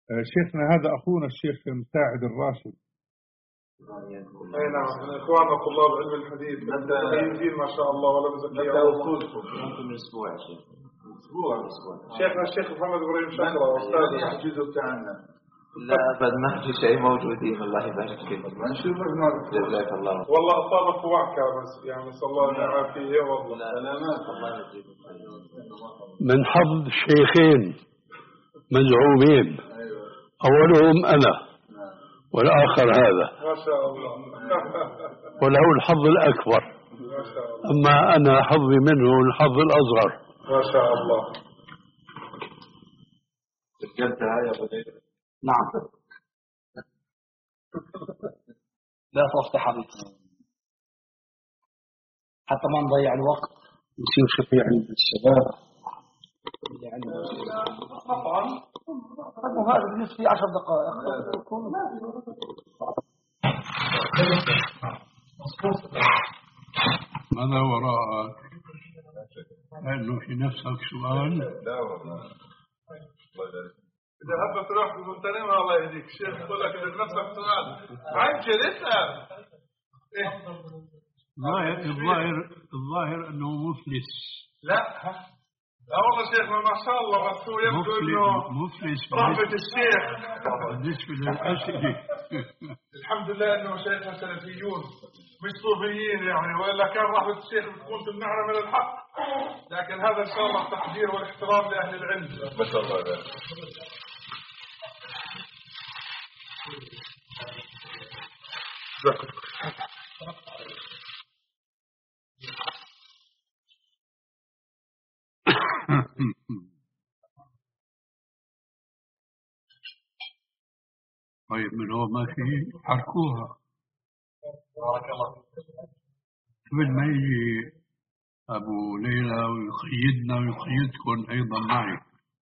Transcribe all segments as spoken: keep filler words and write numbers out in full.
شيخنا هذا أخونا الشيخ مساعد الراشد. أي نعم، من إخواننا طلاب علم الحديث متميزين ما شاء الله ولا بزكي الله. وصولكم ممكن من أسبوع يا شيخ. أسبوع أسبوع. شيخنا الشيخ محمد إبراهيم شكرا أستاذ. يحجزوا بتاعنا. لا أبد ما في شيء موجودين الله يبارك فيك. نشوف جزاك الله. والله أصابك وعكة بس يعني نسأل الله أن يعافيه والله. سلامات الله يجزيك. من حظ شيخين مزعومين أولهم أنا والآخر هذا ما شاء الله. وله الحظ الأكبر، ما شاء الله. أما أنا حظي منه الحظ الأصغر. ما شاء الله. سجلتها يا أبو نعم. لا تفتح حديث حتى ما نضيع الوقت نصير شفيع عند الشباب يعني طبعا هذا بالنسبة لي عشر دقائق ماذا وراءك؟ لأنه في نفسك سؤال؟ لا والله. إذا هبت روح بمنتنم الله يهديك الشيخ يقول لك إذا نفسك سؤال عجل اسأل. الظاهر الظاهر الظاهر أنه مفلس. لا لا والله شيخنا ما شاء الله بس هو يبدو إنه مفلس رحمة الشيخ بالنسبة للأسئلة. الحمد لله إنه شيخنا سلفيون مش صوفيين يعني، وإلا كان رحمة الشيخ بتكون تمنعنا من الحق، لكن هذا إن شاء الله التقدير والاحترام لأهل العلم. ما شاء الله ده. طيب من هو ما في حركوها. بارك الله قبل ما يجي أبو ليلى ويقيدنا ويقيدكم أيضا معي.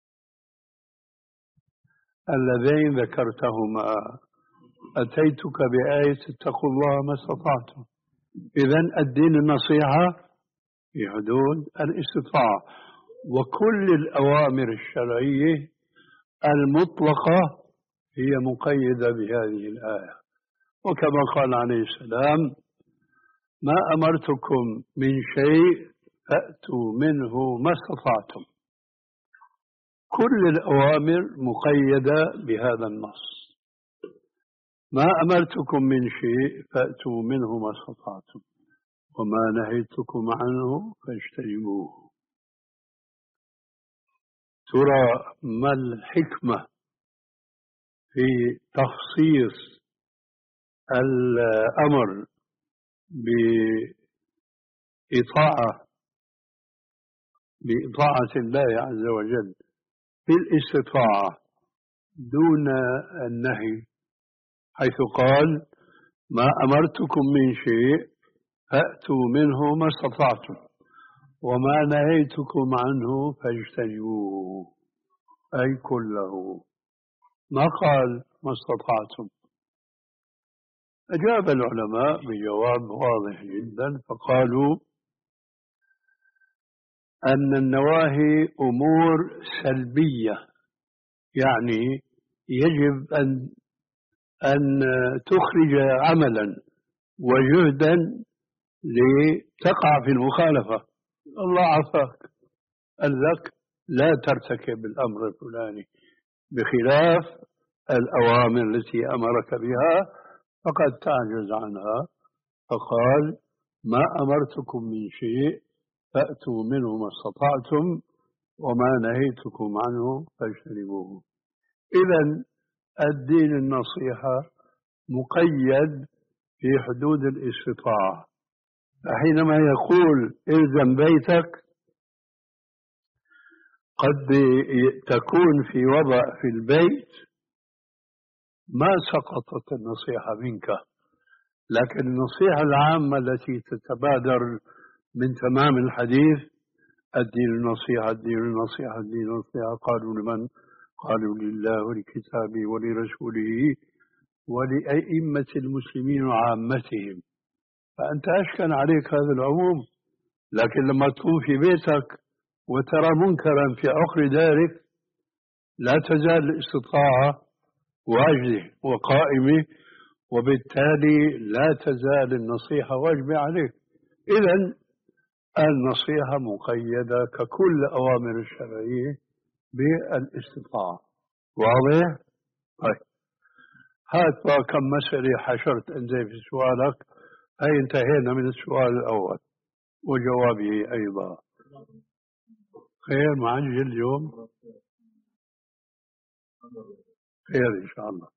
اللذين ذكرتهما أتيتك بآية اتقوا الله ما استطعتم. إذن الدين النصيحة في حدود الاستطاعة، وكل الأوامر الشرعية المطلقة هي مقيدة بهذه الآية. وكما قال عليه السلام ما أمرتكم من شيء فأتوا منه ما استطعتم. كل الأوامر مقيدة بهذا النص. ما أمرتكم من شيء فأتوا منه ما استطعتم وما نهيتكم عنه فاجتنبوه. ترى ما الحكمة في تخصيص الأمر بإطاعة بإطاعة الله عز وجل في الاستطاعة دون النهي، حيث قال ما أمرتكم من شيء فأتوا منه ما استطعتم وما نهيتكم عنه فاجتنبوه، أي كله، ما قال ما استطعتم. أجاب العلماء بجواب واضح جدا فقالوا أن النواهي أمور سلبية، يعني يجب أن أن تخرج عملا وجهدا لتقع في المخالفة. الله عفاك قال لك لا ترتكب الأمر الفلاني بخلاف الأوامر التي أمرك بها فقد تعجز عنها، فقال ما أمرتكم من شيء فأتوا منه ما استطعتم وما نهيتكم عنه فاجتنبوه. إذن الدين النصيحة مقيد في حدود الاستطاعة، فحينما يقول إلزم بيتك قد تكون في وضع في البيت ما سقطت النصيحة منك، لكن النصيحة العامة التي تتبادر من تمام الحديث الدين النصيحة الدين النصيحة الدين النصيحة. قالوا لمن؟ قالوا لله ولكتابه ولرسوله ولأئمة المسلمين وعامتهم. فأنت أشكل عليك هذا العموم، لكن لما تكون في بيتك وترى منكرا في عقر دارك لا تزال الاستطاعة واجبه وقائمه، وبالتالي لا تزال النصيحة واجبة عليك. إذن النصيحة مقيدة ككل أوامر الشرعية بالاستطاعة. واضح؟ طيب هات بقى كم مسألة حشرت أنت في سؤالك. هي انتهينا من السؤال الأول وجوابه أيضا. خير معجل اليوم؟ خير إن شاء الله.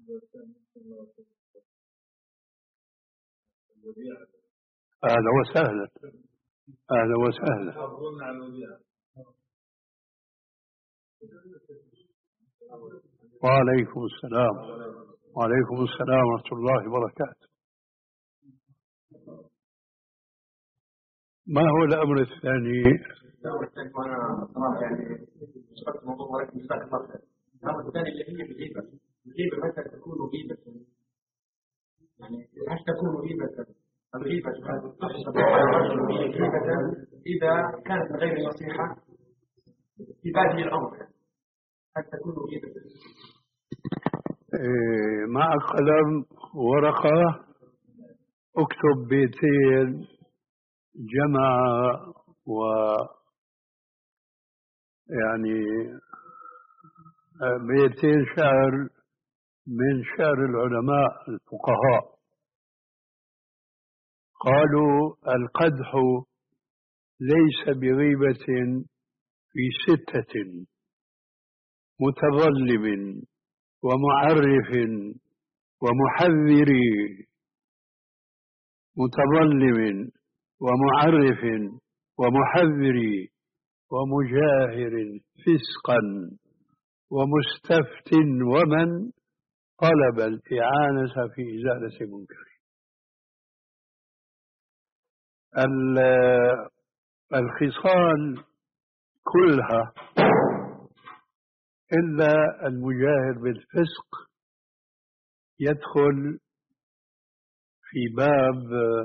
أهلا وسهلا. أهلا وسهلا. وعليكم السلام. وعليكم السلام ورحمة الله وبركاته. ما هو الأمر الثاني؟ الأمر الثاني اللي هي الغيبة. الغيبة متى تكون غيبة؟ يعني هل تكون غيبة؟ الغيبة تحسب غيبة إذا كانت من غير نصيحة في بادئ الأمر. هل تكون غيبة؟ إيه معك قلم ورقة اكتب بيتين جمع و يعني بيتين شعر من شعر العلماء الفقهاء. قالوا القدح ليس بغيبة في ستة: متظلم ومعرف ومحذر. متظلم ومعرف ومحذر ومجاهر فسقا ومستفت ومن طلب الإعانة في إزالة منكر. الخصال كلها إلا المجاهر بالفسق يدخل في باب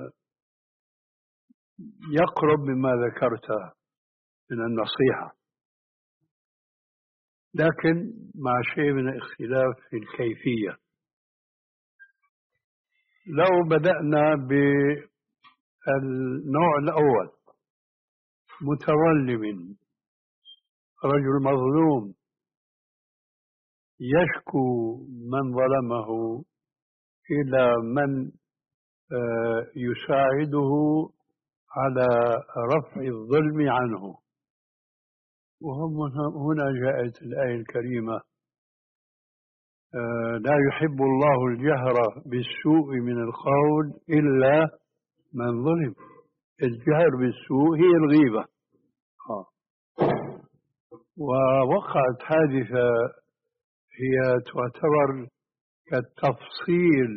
يقرب مما ذكرته من النصيحة، لكن مع شيء من الاختلاف في الكيفية. لو بدأنا بالنوع الأول: متظلم، رجل مظلوم يشكو من ظلمه إلى من يساعده على رفع الظلم عنه. وهنا جاءت الآية الكريمة: لا يحب الله الجهر بالسوء من القول إلا من ظلم. الجهر بالسوء هي الغيبة. ووقعت حادثة هي تعتبر كالتفصيل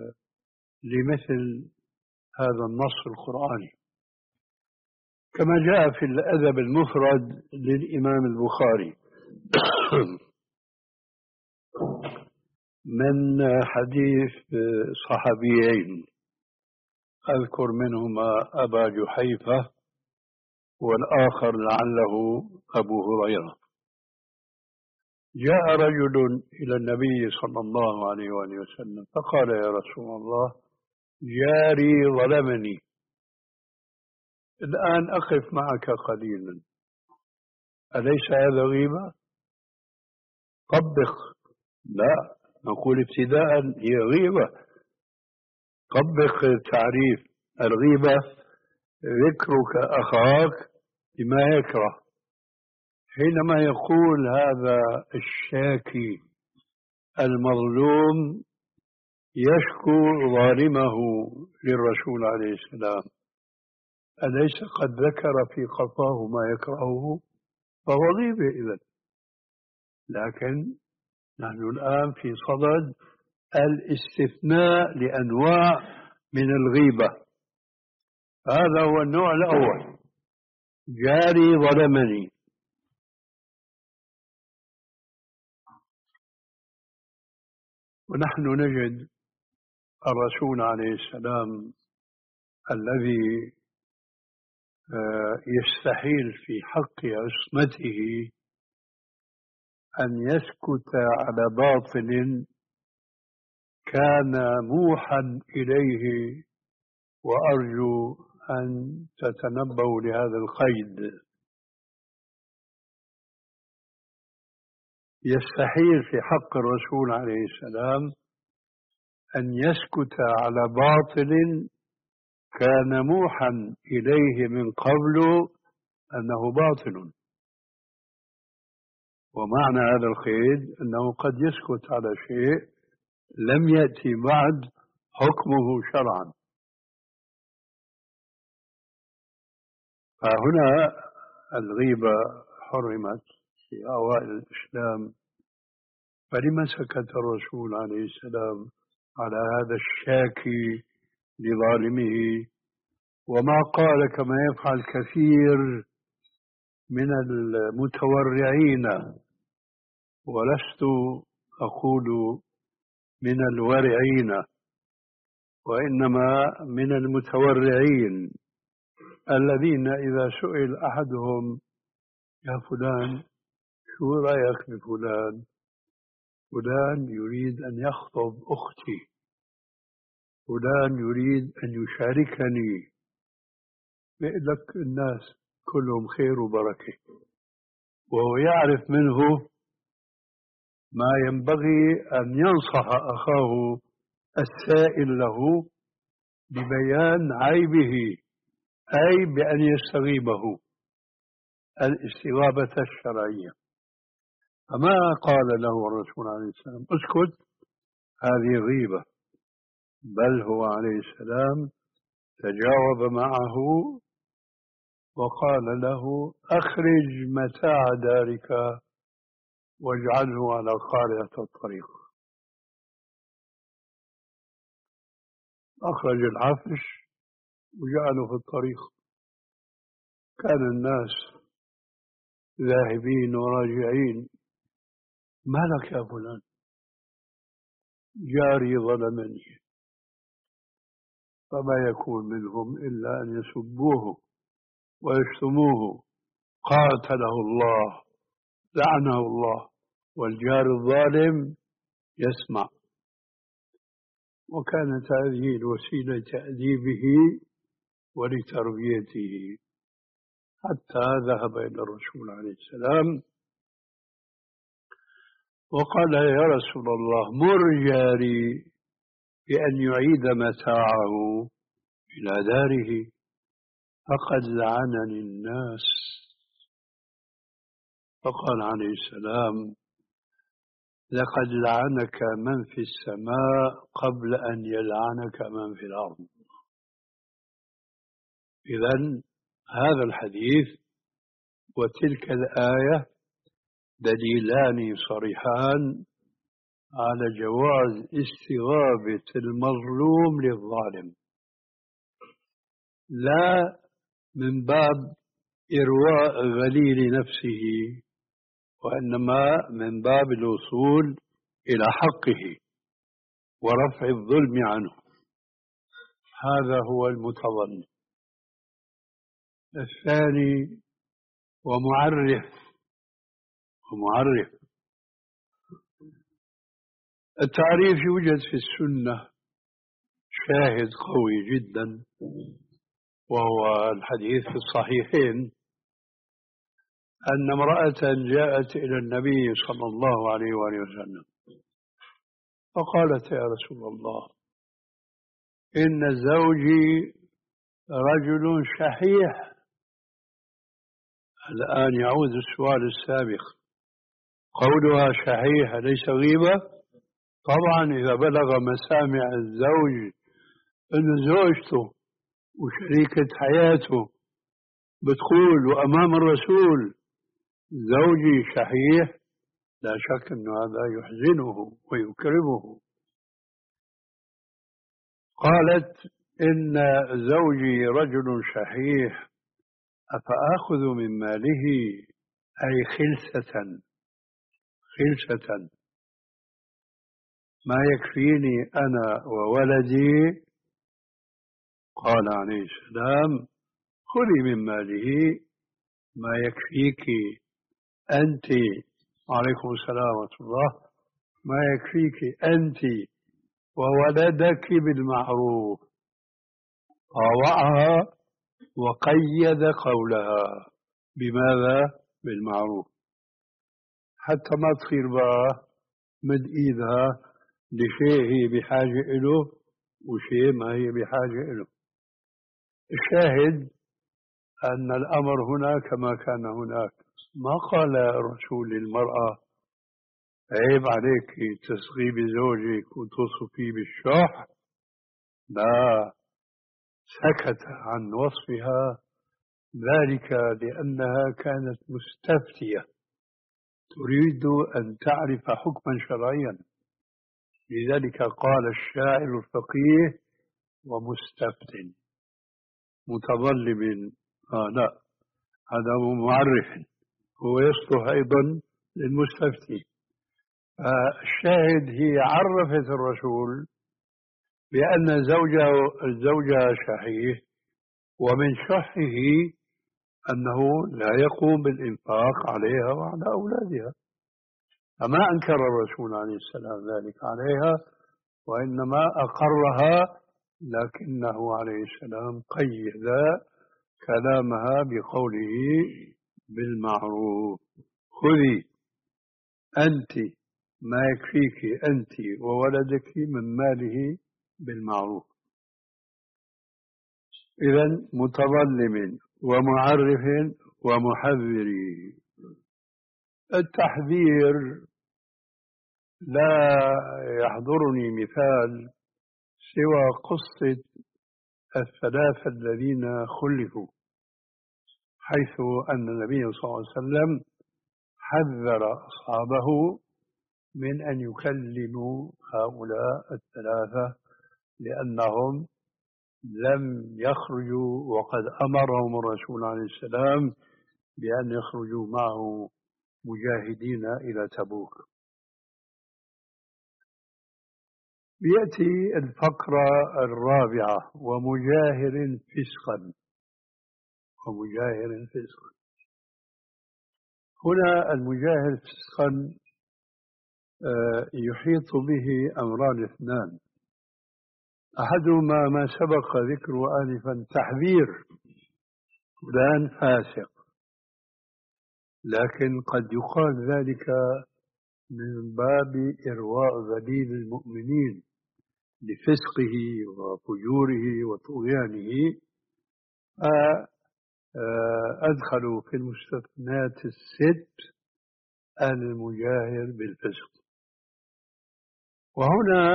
لمثل هذا النص القرآني، كما جاء في الأدب المفرد للإمام البخاري من حديث صحابيين أذكر منهما أبا جحيفة والآخر لعله أبو هريرة. جاء رجل إلى النبي صلى الله عليه وآله وسلم فقال: يا رسول الله، جاري ظلمني، الآن أقف معك قليلا، أليس هذا غيبة؟ طبق. لا، نقول ابتداء هي غيبة. طبق تعريف الغيبة: ذكرك أخاك بما يكره. حينما يقول هذا الشاكي المظلوم يشكو ظالمه للرسول عليه السلام، أليس قد ذكر في قفاه ما يكرهه؟ فهو غيبة إذن. لكن نحن الآن في صدد الاستثناء لأنواع من الغيبة. هذا هو النوع الأول: جاري ظلمني. ونحن نجد الرسول عليه السلام الذي يستحيل في حق عصمته أن يسكت على باطل كان موحى إليه، وأرجو أن تتنبهوا لهذا القيد. يستحيل في حق الرسول عليه السلام أن يسكت على باطل كان موحى إليه من قبل أنه باطل. ومعنى هذا القيد أنه قد يسكت على شيء لم يأتي بعد حكمه شرعا. فهنا الغيبة حرمت في أوائل الإسلام، فلما سكت الرسول عليه السلام على هذا الشاكي لظالمه، وما قال كما يفعل كثير من المتورعين، ولست أقول من الورعين وإنما من المتورعين الذين إذا سئل أحدهم يا فلان شو رأيك بفلان، فلان يريد أن يخطب أختي، فلان يريد أن يشاركني، بيقول لك الناس كلهم خير وبركة، وهو يعرف منه ما ينبغي أن ينصح أخاه السائل له ببيان عيبه، أي بأن يستغيبه الاستغابة الشرعية. فما قال له الرسول عليه السلام اسكت، هذه غيبة، بل هو عليه السلام تجاوب معه وقال له أخرج متاع دارك واجعله على قارعة الطريق. أخرج العفش وجعله في الطريق. كان الناس ذاهبين وراجعين، ما لك يا فلان؟ جاري ظلمني. فما يكون منهم إلا أن يسبوه ويشتموه، قاتله الله لعنه الله، والجار الظالم يسمع. وكانت هذه الوسيلة تأديبه ولتربيته، حتى ذهب إلى الرسول عليه السلام وقال يا رسول الله مر جاري بأن يعيد متاعه إلى داره، فقد لعنني الناس. فقال عليه السلام لقد لعنك من في السماء قبل أن يلعنك من في الأرض. إذن هذا الحديث وتلك الآية دليلان صريحان على جواز استغابة المظلوم للظالم، لا من باب إرواء غليل نفسه، وإنما من باب الوصول إلى حقه ورفع الظلم عنه. هذا هو المتظن. الثاني ومعرف ومعرف التعريف يوجد في السنة شاهد قوي جدا، وهو الحديث في الصحيحين أن امرأة جاءت إلى النبي صلى الله عليه وآله وسلم فقالت يا رسول الله إن زوجي رجل شحيح. الآن يعود السؤال السابق، قولها شحيح ليس غيبة؟ طبعا إذا بلغ مسامع الزوج أن زوجته وشريكة حياته بتقول وأمام الرسول زوجي شحيح، لا شك أن هذا يحزنه ويكرمه. قالت إن زوجي رجل شحيح أفأخذ من ماله، أي خلسة خلسة ما يكفيني أنا وولدي. قال عليه السلام خذي من ماله ما يكفيك أنت، عليكم السلام ورحمة الله، ما يكفيك أنت وولدك بالمعروف، طاوعها وقيد قولها بماذا؟ بالمعروف، حتى ما تصير بقى مد إيدها لشيء هي بحاجة إله وشيء ما هي بحاجة إله. الشاهد أن الأمر هنا كما كان هناك. ما قال الرسول للمرأة عيب عليك تصغي بزوجك وتصفي بالشح، لا، سكت عن وصفها، ذلك لأنها كانت مستفتية تريد أن تعرف حكما شرعيا. لذلك قال الشاعر الفقيه ومستفت متظلم. آه لا، هذا معرف، هو يصلح أيضا للمستفتي. الشاهد هي عرفت الرسول بأن زوجه الزوجة شحيح، ومن شحه أنه لا يقوم بالإنفاق عليها وعلى أولادها. فما أنكر الرسول عليه السلام ذلك عليها، وإنما أقرها، لكنه عليه السلام قيد كلامها بقوله بالمعروف. خذي أنت ما يكفيك أنت وولدك من ماله بالمعروف. إذن متظلم ومعرف ومحذر. التحذير لا يحضرني مثال سوى قصة الثلاثة الذين خلفوا، حيث أن النبي صلى الله عليه وسلم حذر أصحابه من أن يكلموا هؤلاء الثلاثة، لأنهم لم يخرجوا وقد أمرهم الرسول عليه السلام بأن يخرجوا معه مجاهدين إلى تبوك. يأتي الفقرة الرابعة: ومجاهر فسقا. ومجاهر فسقا، هنا المجاهر فسقا يحيط به أمران اثنان. أحدهما ما سبق ذكره آنفا، تحذير فلان فاسق، لكن قد يقال ذلك من باب إرواء ذليل المؤمنين لفسقه وفجوره وطغيانه، فأدخلوا في المستثنات الست المجاهر بالفسق. وهنا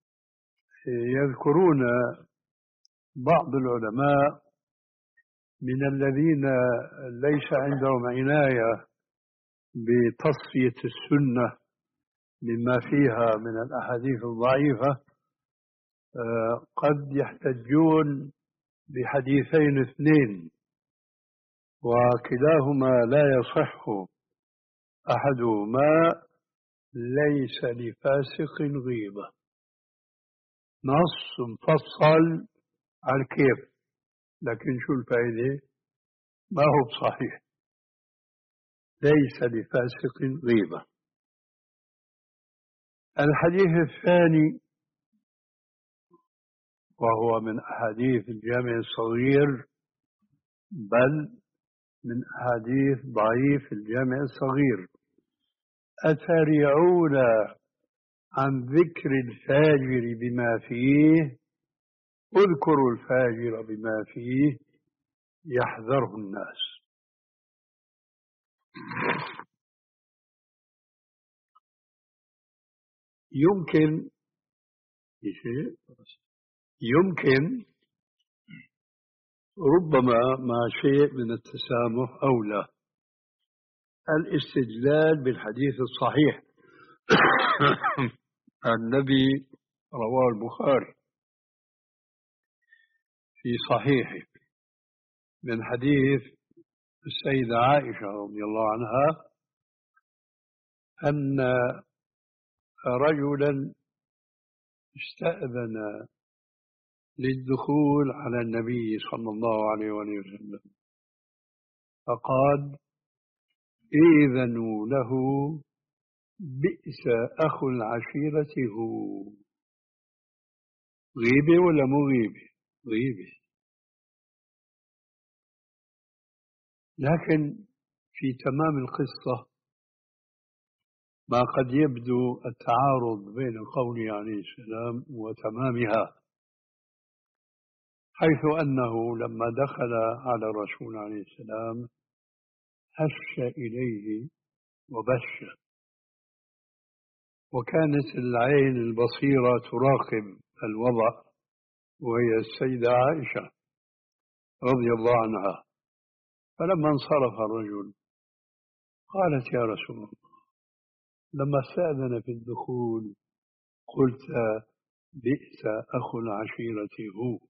يذكرون بعض العلماء من الذين ليس عندهم عناية بتصفية السنة مما فيها من الأحاديث الضعيفة، قد يحتجون بحديثين اثنين وكلاهما لا يصح. أحدهما ليس لفاسق غيبة، نص مفصل على الكيف، لكن شو الفائدة؟ ما هو صحيح. ليس لفاسق غيبة. الحديث الثاني وهو من أحاديث الجامع الصغير، بل من أحاديث ضعيف الجامع الصغير: أتريعون عن ذكر الفاجر بما فيه، اذكروا الفاجر بما فيه يحذره الناس. يمكن يمكن ربما مع شيء من التسامح أو لا الاستدلال بالحديث الصحيح. النبي رواه البخاري في صحيحه من حديث السيدة عائشة رضي الله عنها أن رجلا استأذن للدخول على النبي صلى الله عليه وسلم، فقال: إذنوا له، بئس أخو العشيرة هو. غيبة ولا مو غيبة؟ غيبة. لكن في تمام القصة ما قد يبدو التعارض بين قوله عليه السلام وتمامها، حيث أنه لما دخل على الرسول عليه السلام هش إليه وبش، وكانت العين البصيرة تراقب الوضع، وهي السيدة عائشة رضي الله عنها. فلما انصرف الرجل قالت يا رسول الله لما استأذن في الدخول قلت بئس أخو العشيرة هو،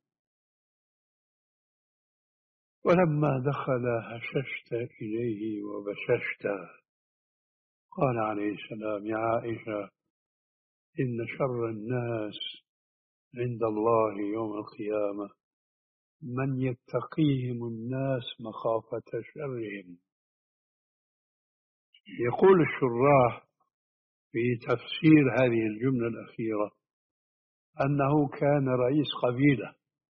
ولما دخل هششت إليه وبششت. قال عليه السلام يا عائشة إن شر الناس عند الله يوم القيامة من يتقيهم الناس مخافة شرهم. يقول الشراح في تفسير هذه الجملة الأخيرة أنه كان رئيس قبيلة،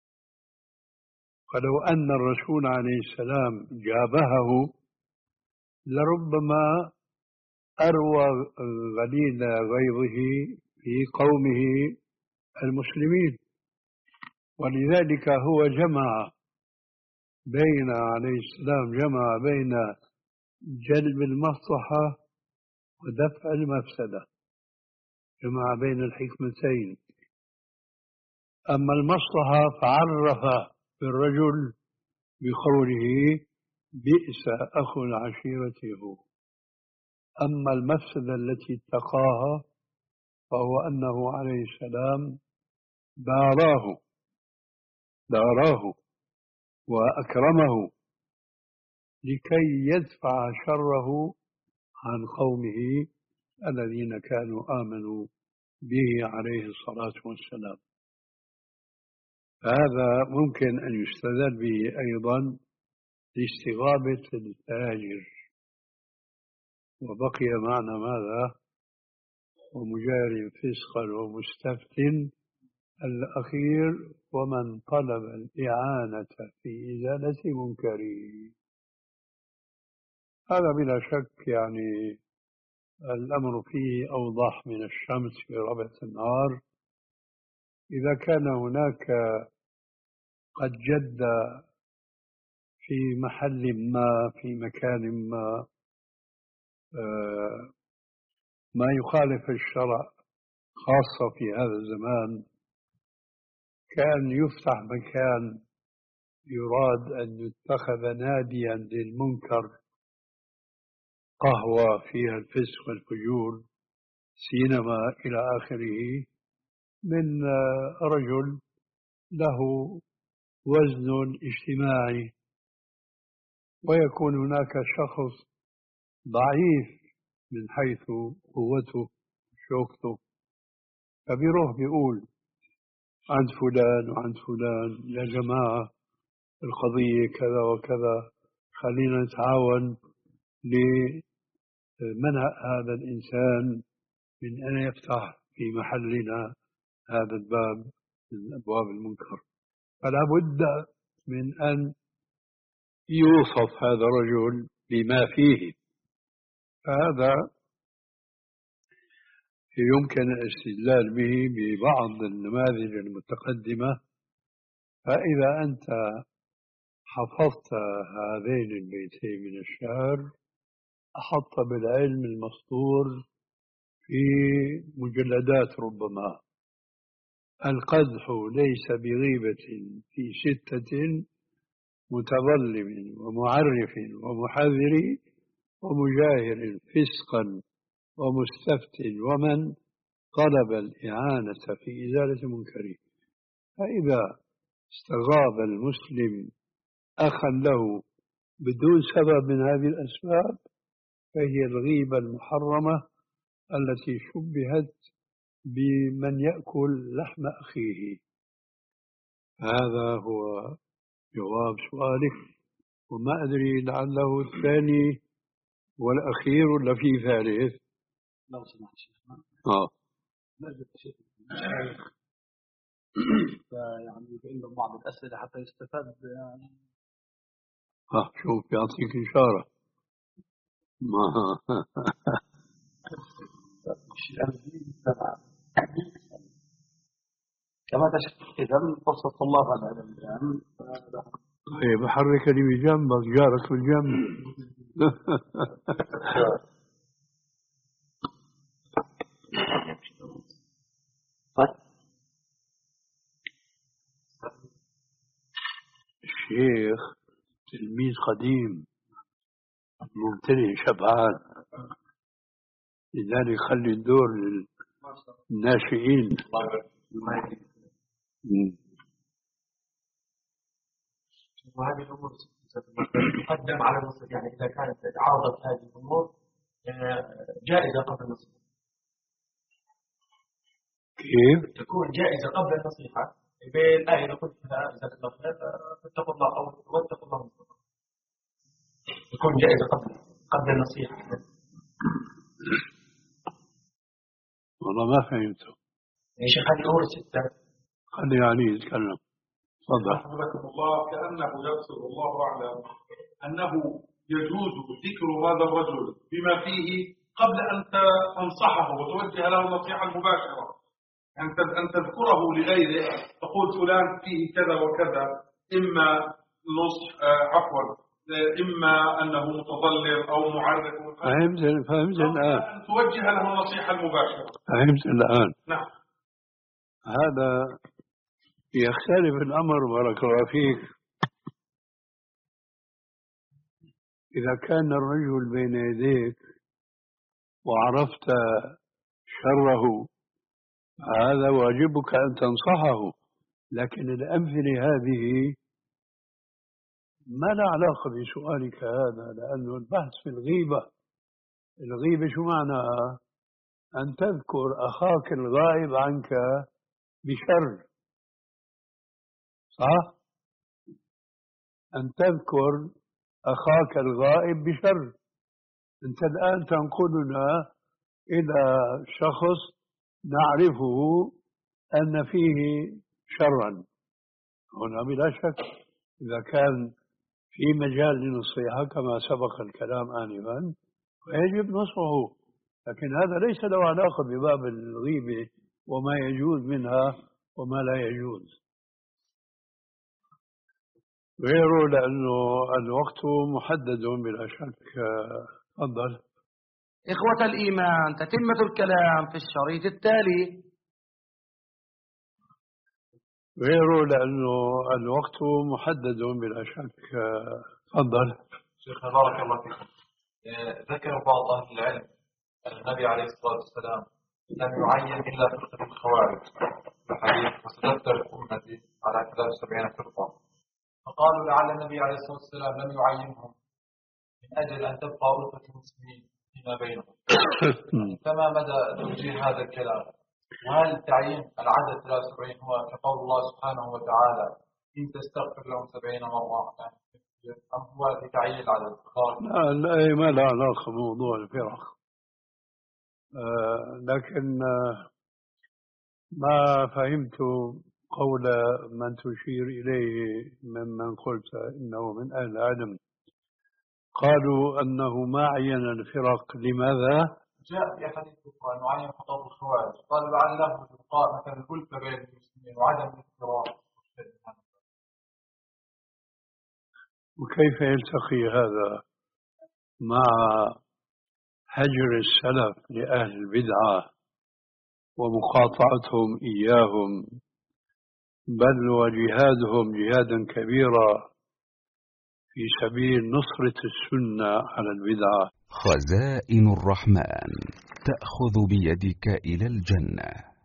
فلو أن الرسول عليه السلام جابهه لربما أروى غليل غيظه في قومه المسلمين، ولذلك هو جمع بين عليه السلام جمع بين جلب المصلحة ودفع المفسدة، جمع بين الحكمتين. أما المصلحة فعرف بالرجل بقوله بئس أخو العشيرة هو. أما المفسدة التي اتقاها فهو أنه عليه السلام داراه داراه وأكرمه لكي يدفع شره عن قومه الذين كانوا آمنوا به عليه الصلاة والسلام. هذا ممكن أن يستدل به أيضا لاستغابة الفاجر. وبقي معنا ماذا؟ ومجار فسقا ومستفت الأخير ومن طلب الإعانة في إزالة منكره. هذا بلا شك يعني الأمر فيه أوضح من الشمس في ربع النهار. إذا كان هناك قد جد في محل ما في مكان ما ما يخالف الشرع خاصة في هذا الزمان، كان يفتح مكان يراد أن يتخذ ناديا للمنكر، قهوة فيها الفسق والفجور، سينما إلى آخره، من رجل له وزن اجتماعي، ويكون هناك شخص ضعيف من حيث قوته شوكته، فبيروح بيقول عند فلان وعند فلان يا جماعة القضية كذا وكذا، خلينا نتعاون لمنع هذا الإنسان من أن يفتح في محلنا هذا الباب من أبواب المنكر. فلا بد من أن يوصف هذا الرجل بما فيه. هذا يمكن الاستدلال به ببعض النماذج المتقدمة. فإذا أنت حفظت هذين البيتين من الشعر أحط بالعلم المسطور في مجلدات ربما: القدح ليس بغيبة في ستة متظلم ومعرف ومحذر ومجاهر فسقا ومستفت ومن طلب الإعانة في إزالة منكره. فإذا استغاب المسلم أخا له بدون سبب من هذه الأسباب فهي الغيبة المحرمة التي شبهت بمن يأكل لحم أخيه. هذا هو جواب سؤالك، وما أدري لعله الثاني والأخير ولا في ثالث. لو سمحت شيخنا. آه. نرجو الشيخ يعني في عندهم بعض الأسئلة حتى يستفاد يعني. ها شوف يعطيك إشارة ما كما تشكي إذا فرصة طلاب العلم يعني. طيب حرك اللي بجنبك جارك بالجنب. الشيخ تلميذ قديم ممتلئ شبعان، لذلك خلي الدور للناشئين. وهذه الأمور تقدم على النصيحة، يعني إذا كانت عرضت هذه الأمور جائزة قبل النصيحة. كيف؟ تكون جائزة قبل النصيحة بالآية اللي قلت لها إذا فاتقوا الله أو واتقوا الله. تكون جائزة قبل قبل النصيحة. والله ما فهمته يا شيخ هذه الأمور ستة. خلي علي يتكلم. تفضل. رحمكم الله. كأنه يقصد الله أعلم أنه يجوز ذكر هذا الرجل بما فيه قبل أن تنصحه وتوجه له النصيحة المباشرة. أن تذكره لغيره تقول فلان فيه كذا وكذا، إما نصح عفوا إما أنه متضلل أو معرف. فهمت فهمت الآن. أن توجه له النصيحة المباشرة. فهمت الآن. نعم. هذا يختلف الأمر بارك الله فيك. إذا كان الرجل بين يديك وعرفت شره هذا واجبك أن تنصحه، لكن الأمثلة هذه ما لا علاقة بسؤالك هذا، لأنه البحث في الغيبة. الغيبة شو معناها؟ أن تذكر أخاك الغائب عنك بشر، صح؟ أن تذكر أخاك الغائب بشر. أنت الآن تنقلنا إلى شخص نعرفه أن فيه شرا. هنا بلا شك إذا كان في مجال للنصيحة كما سبق الكلام آنفا فيجب نصحه، لكن هذا ليس له علاقة بباب الغيبة وما يجوز منها وما لا يجوز غيره، لأنه الوقت محدد بلا شك. تفضل. إخوة الإيمان، تتمة الكلام في الشريط التالي. غيره لأنه الوقت محدد بلا شك. تفضل. شيخنا بارك الله فيكم. ذكر بعض أهل العلم أن النبي عليه الصلاة والسلام لم يعين إلا فرقة الخوارج في الحديث وستفترق أمتي على ثلاث وسبعين فرقة، فقالوا لعل النبي عليه الصلاة والسلام لم يعينهم من أجل أن تبقى ألفة المسلمين فيما بينهم. فما مدى توجيه هذا الكلام؟ وهل تعيين العدد ثلاث وسبعين هو كقول الله سبحانه وتعالى إن تستغفر لهم سبعين مرة، أم هو لتعيين العدد؟ لا لا ما لا علاقة بموضوع الفرق، آه لكن آه ما فهمت قول من تشير إليه ممن قلت إنه من أهل العلم قالوا أنه ما عين الفرق. لماذا؟ جاء في حديث القرآن معين خطاب الخوارج، قال لعله يلقى مثلا الألفة بين المسلمين وعدم الافتراق. وكيف يلتقي هذا مع هجر السلف لأهل البدعة ومقاطعتهم إياهم، بل وجهادهم جهادا كبيرا في سبيل نصرة السنة على البدعة؟ خزائن الرحمن تأخذ بيدك إلى الجنة.